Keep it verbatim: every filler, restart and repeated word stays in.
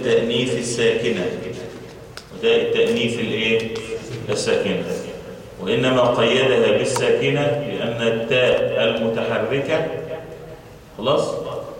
التأنيث الساكنة، وده التأنيث الايه الساكنة، وإنما قيدها بالساكنة لأن التاء المتحركة خلاص